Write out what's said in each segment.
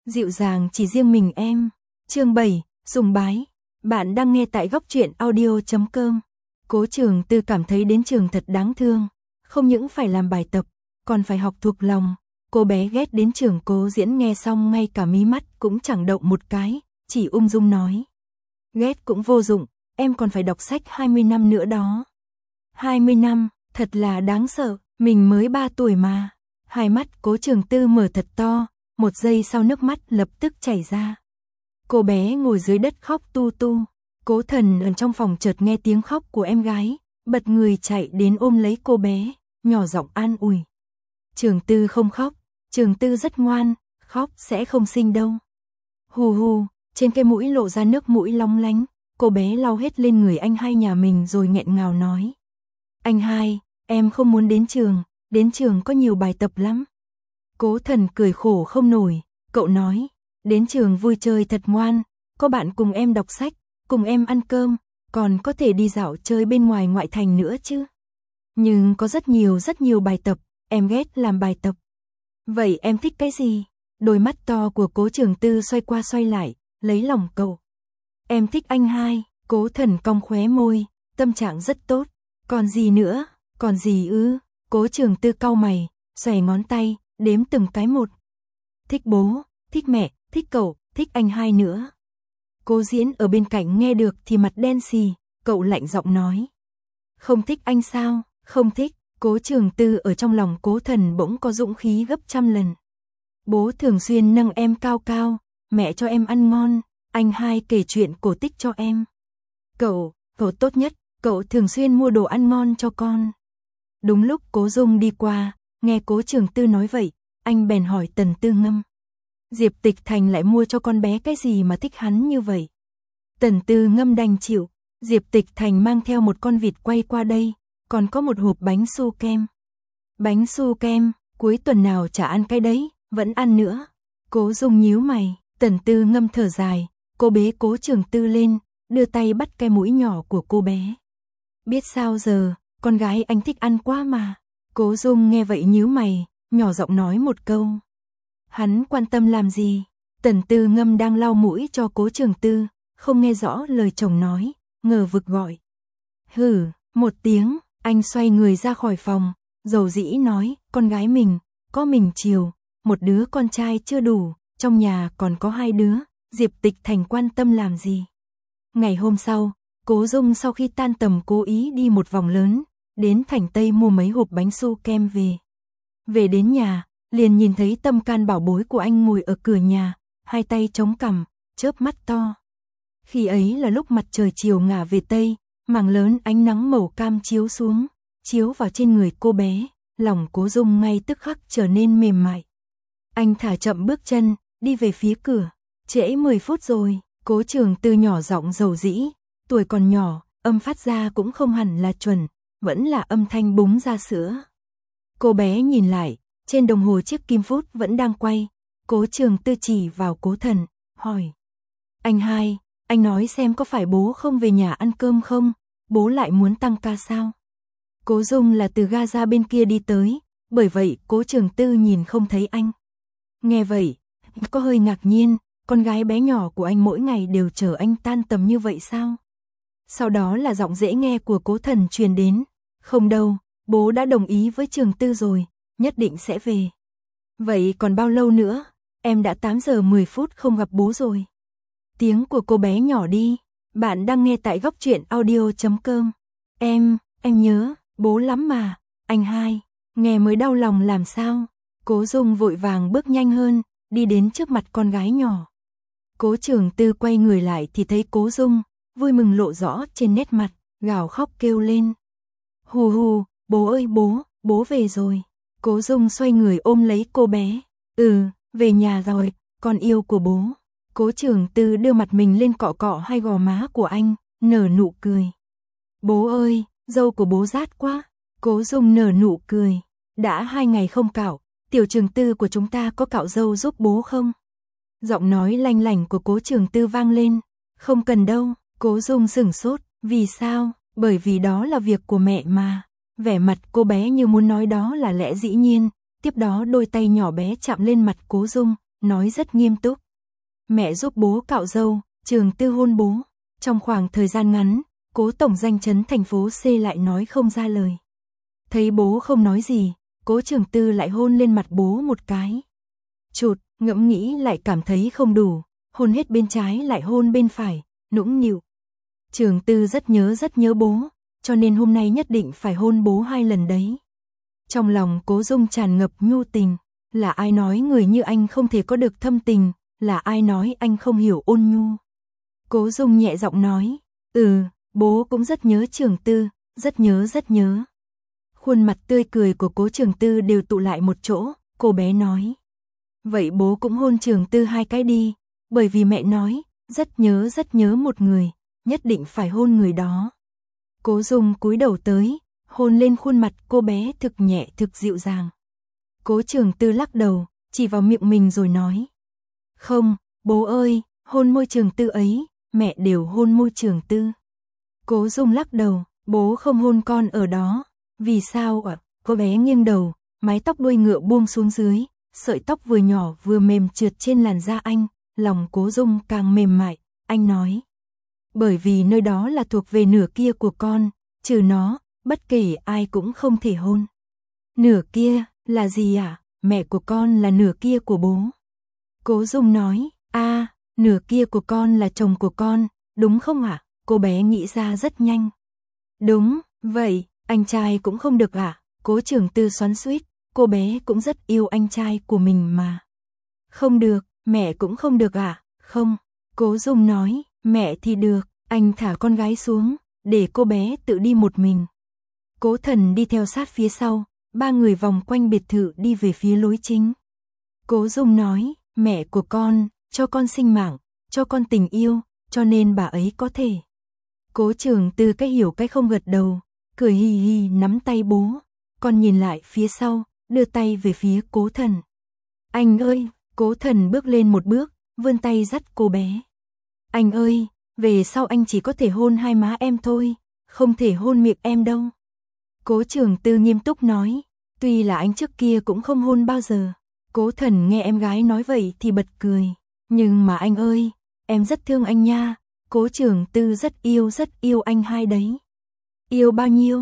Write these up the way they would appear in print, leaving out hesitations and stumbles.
Dịu dàng chỉ riêng mình em. Chương 7, sùng bái. Bạn đang nghe tại góc truyện audio.com. Cố Trường Tư cảm thấy đến trường thật đáng thương, không những phải làm bài tập, còn phải học thuộc lòng. Cô bé ghét đến trường. Cố Diễn nghe xong ngay cả mí mắt cũng chẳng động một cái, chỉ ung dung nói. Ghét cũng vô dụng, em còn phải đọc sách 20 năm nữa đó. 20 năm, thật là đáng sợ, mình mới 3 tuổi mà. Hai mắt Cố Trường Tư mở thật to, một giây sau nước mắt lập tức chảy ra. Cô bé ngồi dưới đất khóc tu tu. Cố Thần ở trong phòng chợt nghe tiếng khóc của em gái, bật người chạy đến ôm lấy cô bé, nhỏ giọng an ủi. Trường Tư không khóc, Trường Tư rất ngoan, khóc sẽ không sinh đâu. Hù hù, trên cái mũi lộ ra nước mũi long lánh, cô bé lau hết lên người anh hai nhà mình rồi nghẹn ngào nói. Anh hai, em không muốn đến trường có nhiều bài tập lắm. Cố Thần cười khổ không nổi, cậu nói, đến trường vui chơi thật ngoan, có bạn cùng em đọc sách, cùng em ăn cơm, còn có thể đi dạo chơi bên ngoài ngoại thành nữa chứ. Nhưng có rất nhiều bài tập, em ghét làm bài tập. Vậy em thích cái gì? Đôi mắt to của Cố Trường Tư xoay qua xoay lại, lấy lòng cậu. Em thích anh hai. Cố Thần cong khóe môi, tâm trạng rất tốt. Còn gì nữa? Còn gì ư? Cố Trường Tư cau mày, xòe ngón tay, đếm từng cái một. Thích bố, thích mẹ, thích cậu, thích anh hai nữa. Cố Diễn ở bên cạnh nghe được thì mặt đen xì, cậu lạnh giọng nói. Không thích anh sao? Không thích. Cố Trường Tư ở trong lòng Cố Thần bỗng có dũng khí gấp trăm lần. Bố thường xuyên nâng em cao cao, mẹ cho em ăn ngon, anh hai kể chuyện cổ tích cho em. Cậu tốt nhất, cậu thường xuyên mua đồ ăn ngon cho con. Đúng lúc Cố Dung đi qua, nghe Cố Trường Tư nói vậy, anh bèn hỏi Tần Tư Ngâm. Diệp Tịch Thành lại mua cho con bé cái gì mà thích hắn như vậy? Tần Tư Ngâm đành chịu, Diệp Tịch Thành mang theo một con vịt quay qua đây, còn có một hộp bánh su kem. Bánh su kem, cuối tuần nào chả ăn cái đấy, vẫn ăn nữa. Cố Dung nhíu mày, Tần Tư Ngâm thở dài, cô bế Cố Trường Tư lên, đưa tay bắt cái mũi nhỏ của cô bé. Biết sao giờ, con gái anh thích ăn quá mà. Cố Dung nghe vậy nhíu mày, nhỏ giọng nói một câu. Hắn quan tâm làm gì? Tần Tư Ngâm đang lau mũi cho Cố Trường Tư, không nghe rõ lời chồng nói, ngờ vực gọi. Hừ, một tiếng, anh xoay người ra khỏi phòng, dầu dĩ nói, con gái mình, có mình chiều, một đứa con trai chưa đủ, trong nhà còn có 2 đứa, Diệp Tịch Thành quan tâm làm gì? Ngày hôm sau, Cố Dung sau khi tan tầm cố ý đi một vòng lớn, đến Thành Tây mua mấy hộp bánh su kem về. Về đến nhà, liền nhìn thấy Tâm Can bảo bối của anh ngồi ở cửa nhà, hai tay chống cằm, chớp mắt to. Khi ấy là lúc mặt trời chiều ngả về Tây, mảng lớn ánh nắng màu cam chiếu xuống, chiếu vào trên người cô bé, lòng Cố Dung ngay tức khắc trở nên mềm mại. Anh thả chậm bước chân, đi về phía cửa, trễ 10 phút rồi. Cố Trường Tư nhỏ giọng dầu dĩ, tuổi còn nhỏ, âm phát ra cũng không hẳn là chuẩn, vẫn là âm thanh búng ra sữa. Cô bé nhìn lại, trên đồng hồ chiếc kim phút vẫn đang quay, Cố Trường Tư chỉ vào Cố Thần, hỏi. Anh hai, anh nói xem có phải bố không về nhà ăn cơm không, bố lại muốn tăng ca sao? Cố Dung là từ ga ra bên kia đi tới, bởi vậy Cố Trường Tư nhìn không thấy anh. Nghe vậy, có hơi ngạc nhiên. Con gái bé nhỏ của anh mỗi ngày đều chờ anh tan tầm như vậy sao? Sau đó là giọng dễ nghe của Cố Thần truyền đến. Không đâu, bố đã đồng ý với Trường Tư rồi, nhất định sẽ về. Vậy còn bao lâu nữa? Em đã 8 giờ 10 phút không gặp bố rồi. Tiếng của cô bé nhỏ đi. Bạn đang nghe tại góc truyện audio.com. Em nhớ, bố lắm mà. Anh hai, nghe mới đau lòng làm sao? Cố Dung vội vàng bước nhanh hơn, đi đến trước mặt con gái nhỏ. Cố Trường Tư quay người lại thì thấy Cố Dung, vui mừng lộ rõ trên nét mặt, gào khóc kêu lên. Hù hù, bố ơi bố về rồi. Cố Dung xoay người ôm lấy cô bé. Về nhà rồi, con yêu của bố. Cố Trường Tư đưa mặt mình lên cọ cọ hai gò má của anh, nở nụ cười. Bố ơi, râu của bố rát quá. Cố Dung nở nụ cười. Đã 2 ngày không cạo, tiểu Trường Tư của chúng ta có cạo râu giúp bố không? Giọng nói lanh lảnh của Cố Trường Tư vang lên. Không cần đâu. Cố Dung sửng sốt. Vì sao? Bởi vì đó là việc của mẹ mà. Vẻ mặt cô bé như muốn nói đó là lẽ dĩ nhiên. Tiếp đó đôi tay nhỏ bé chạm lên mặt Cố Dung, nói rất nghiêm túc. Mẹ giúp bố cạo râu, Trường Tư hôn bố. Trong khoảng thời gian ngắn, Cố tổng danh chấn thành phố C lại nói không ra lời. Thấy bố không nói gì, Cố Trường Tư lại hôn lên mặt bố một cái. Chụt, ngẫm nghĩ lại cảm thấy không đủ, hôn hết bên trái lại hôn bên phải, nũng nịu. Trường Tư rất nhớ bố, cho nên hôm nay nhất định phải hôn bố 2 lần đấy. Trong lòng Cố Dung tràn ngập nhu tình, là ai nói người như anh không thể có được thâm tình, là ai nói anh không hiểu ôn nhu. Cố Dung nhẹ giọng nói, bố cũng rất nhớ Trường Tư, rất nhớ. Khuôn mặt tươi cười của Cố Trường Tư đều tụ lại một chỗ, cô bé nói. Vậy bố cũng hôn Trường Tư 2 cái đi, bởi vì mẹ nói, rất nhớ một người, nhất định phải hôn người đó. Cố Dung cúi đầu tới, hôn lên khuôn mặt cô bé thực nhẹ thực dịu dàng. Cố Trường Tư lắc đầu, chỉ vào miệng mình rồi nói. Không, bố ơi, hôn môi Trường Tư ấy, mẹ đều hôn môi Trường Tư. Cố Dung lắc đầu, bố không hôn con ở đó. Vì sao ạ? Cô bé nghiêng đầu, mái tóc đuôi ngựa buông xuống dưới, sợi tóc vừa nhỏ vừa mềm trượt trên làn da anh, lòng Cố Dung càng mềm mại, anh nói. Bởi vì nơi đó là thuộc về nửa kia của con, trừ nó, bất kể ai cũng không thể hôn. Nửa kia, là gì ạ? Mẹ của con là nửa kia của bố. Cố Dung nói, nửa kia của con là chồng của con, đúng không ạ? Cô bé nghĩ ra rất nhanh. Đúng, vậy, anh trai cũng không được ạ? Cố Trường Tư xoắn xuýt, cô bé cũng rất yêu anh trai của mình mà. Không được, mẹ cũng không được ạ? Không, Cố Dung nói, mẹ thì được, anh thả con gái xuống, để cô bé tự đi một mình. Cố Thần đi theo sát phía sau, 3 người vòng quanh biệt thự đi về phía lối chính. Cố Dung nói, mẹ của con, cho con sinh mạng, cho con tình yêu, cho nên bà ấy có thể. Cố Trường Tư cái hiểu cái không gật đầu, cười hì hì nắm tay bố, con nhìn lại phía sau, đưa tay về phía Cố Thần. Anh ơi, Cố Thần bước lên một bước, vươn tay dắt cô bé. Anh ơi, về sau anh chỉ có thể hôn 2 má em thôi, không thể hôn miệng em đâu. Cố Trường Tư nghiêm túc nói, tuy là anh trước kia cũng không hôn bao giờ. Cố Thần nghe em gái nói vậy thì bật cười, nhưng mà anh ơi, em rất thương anh nha. Cố Trường Tư rất yêu anh hai đấy. Yêu bao nhiêu?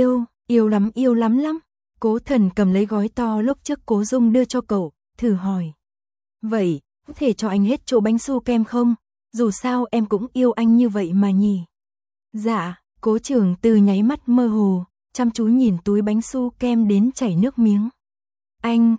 Yêu lắm lắm. Cố Thần cầm lấy gói to lúc trước Cố Dung đưa cho cậu, thử hỏi. Vậy, có thể cho anh hết chỗ bánh su kem không? Dù sao em cũng yêu anh như vậy mà nhỉ. Dạ, Cố Trường Tư nháy mắt mơ hồ, chăm chú nhìn túi bánh su kem đến chảy nước miếng. Anh,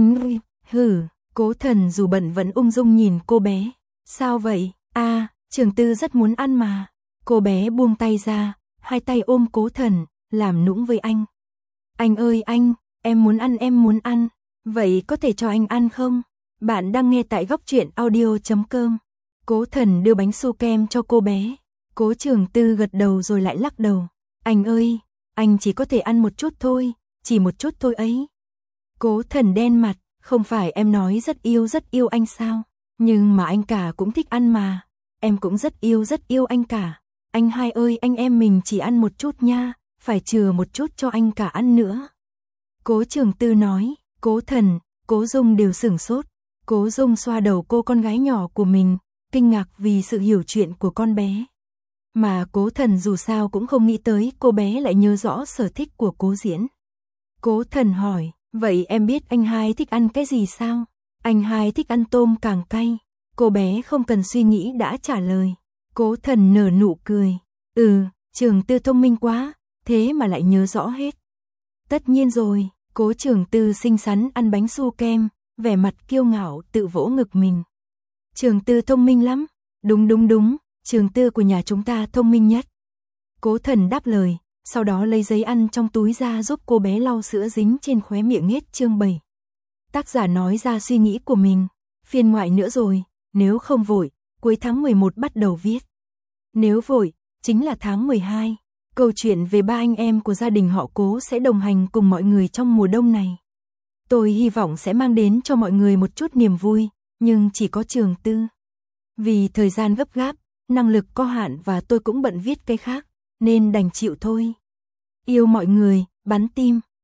Cố Thần dù bận vẫn ung dung nhìn cô bé. Sao vậy? Trường Tư rất muốn ăn mà. Cô bé buông tay ra, 2 tay ôm Cố Thần, làm nũng với anh. Anh ơi anh, em muốn ăn. Vậy có thể cho anh ăn không? Bạn đang nghe tại goctruyện.audio.com. Cố Thần đưa bánh su kem cho cô bé. Cố Trường Tư gật đầu rồi lại lắc đầu. Anh ơi, anh chỉ có thể ăn một chút thôi, chỉ một chút thôi ấy. Cố Thần đen mặt, không phải em nói rất yêu anh sao? Nhưng mà anh cả cũng thích ăn mà. Em cũng rất yêu anh cả. Anh hai ơi, anh em mình chỉ ăn một chút nha, phải chừa một chút cho anh cả ăn nữa. Cố Trường Tư nói, Cố Thần, Cố Dung đều sửng sốt. Cố Dung xoa đầu cô con gái nhỏ của mình, kinh ngạc vì sự hiểu chuyện của con bé. Mà Cố Thần dù sao cũng không nghĩ tới cô bé lại nhớ rõ sở thích của Cố Diễn. Cố Thần hỏi, vậy em biết anh hai thích ăn cái gì sao? Anh hai thích ăn tôm càng cay. Cô bé không cần suy nghĩ đã trả lời. Cố Thần nở nụ cười. Trường Tư thông minh quá, thế mà lại nhớ rõ hết. Tất nhiên rồi, Cố Trường Tư xinh xắn ăn bánh su kem, vẻ mặt kiêu ngạo tự vỗ ngực mình. Trường Tư thông minh lắm. Đúng, Trường Tư của nhà chúng ta thông minh nhất. Cố Thần đáp lời, sau đó lấy giấy ăn trong túi ra giúp cô bé lau sữa dính trên khóe miệng. Hết chương 7. Tác giả nói ra suy nghĩ của mình. Phiên ngoại nữa rồi, nếu không vội, cuối tháng 11 bắt đầu viết. Nếu vội, chính là tháng 12. Câu chuyện về 3 anh em của gia đình họ Cố sẽ đồng hành cùng mọi người trong mùa đông này. Tôi hy vọng sẽ mang đến cho mọi người một chút niềm vui, nhưng chỉ có Trường Tư. Vì thời gian gấp gáp, năng lực có hạn và tôi cũng bận viết cái khác, nên đành chịu thôi. Yêu mọi người, bắn tim.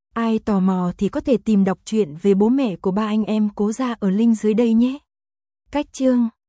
Ai tò mò thì có thể tìm đọc truyện về bố mẹ của ba anh em Cố Gia ở link dưới đây nhé. Cách chương